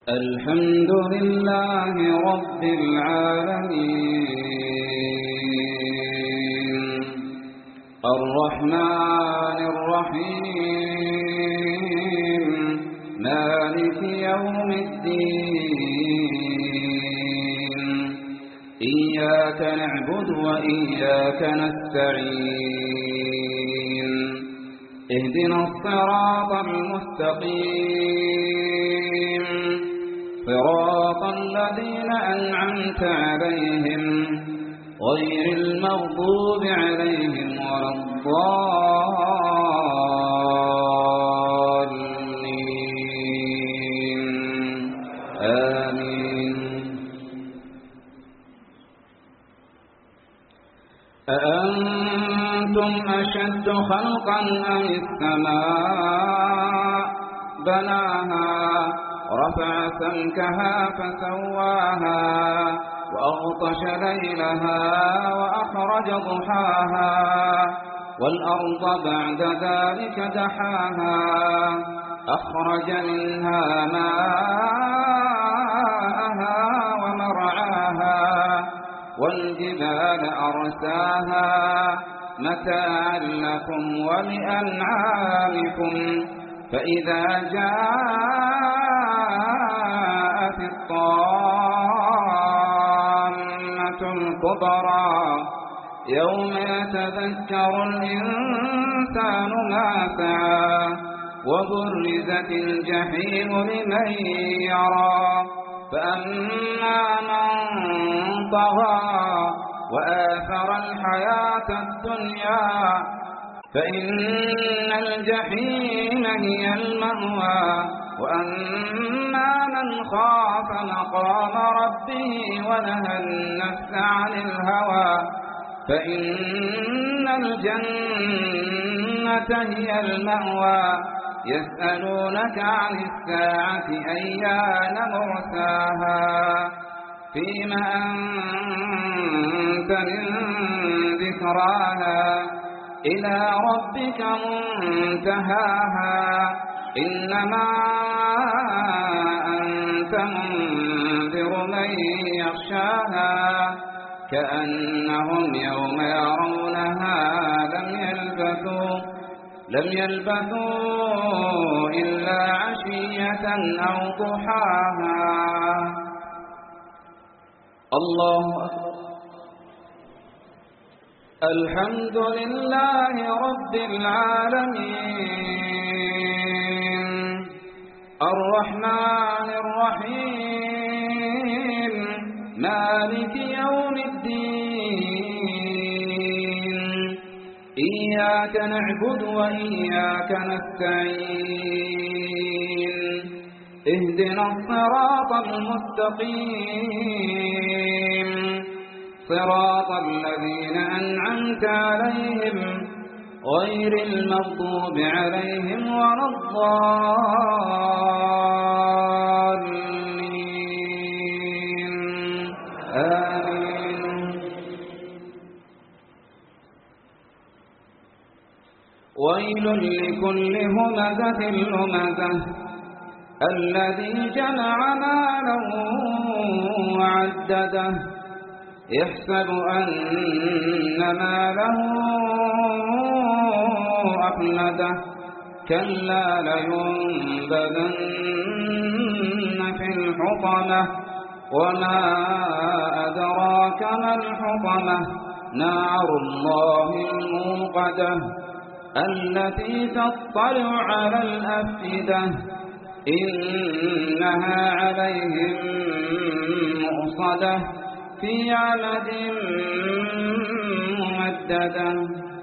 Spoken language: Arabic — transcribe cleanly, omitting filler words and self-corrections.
الحمد لله رب العالمين الرحمن الرحيم مالك يوم الدين إياك نعبد وإياك نستعين اهدنا الصراط المستقيم صراط الذين أنعمت عليهم غير المغضوب عليهم ولا الضالين آمين. أأنتم أشد خلقا أم السماء بناها رفع سمكها فسواها وأغطش ليلها وأخرج ضحاها والأرض بعد ذلك دحاها أخرج منها ماءها ومرعاها والجبال أرساها متاعا لكم ولأنعامكم فإذا جاءت الطامة الكبرى يوم يتذكر الإنسان ما سعى وبرزت الجحيم لمن يرى فأما من طغى وآثر الحياة الدنيا فإن الجحيم هي المأوى وأما من خاف مقام ربه ونهى النفس عن الهوى فإن الجنة هي المأوى يسألونك عن الساعة أيان مرساها فيم أنت من ذكراها إلى ربك منتهاها إنما أنت منذر من يخشاها كأنهم يوم يرونها لم يلبثوا إلا عشية أو ضحاها. الله أكبر. الحمد لله رب العالمين الرحمن الرحيم مالك يوم الدين إياك نعبد وإياك نستعين اهدنا الصراط المستقيم صراط الذين أنعمت عليهم غير المغضوب عليهم ولا الضالين آمين. ويل لكل همزة لمزة الذي جمع مالا وعدده يحسب أن ماله أخلده كلا لينبذن في الحطمة وما أدراك ما الحطمة نار الله الموقدة التي تطلع على الأفئدة إنها عليهم مؤصدة في عمد ممددة.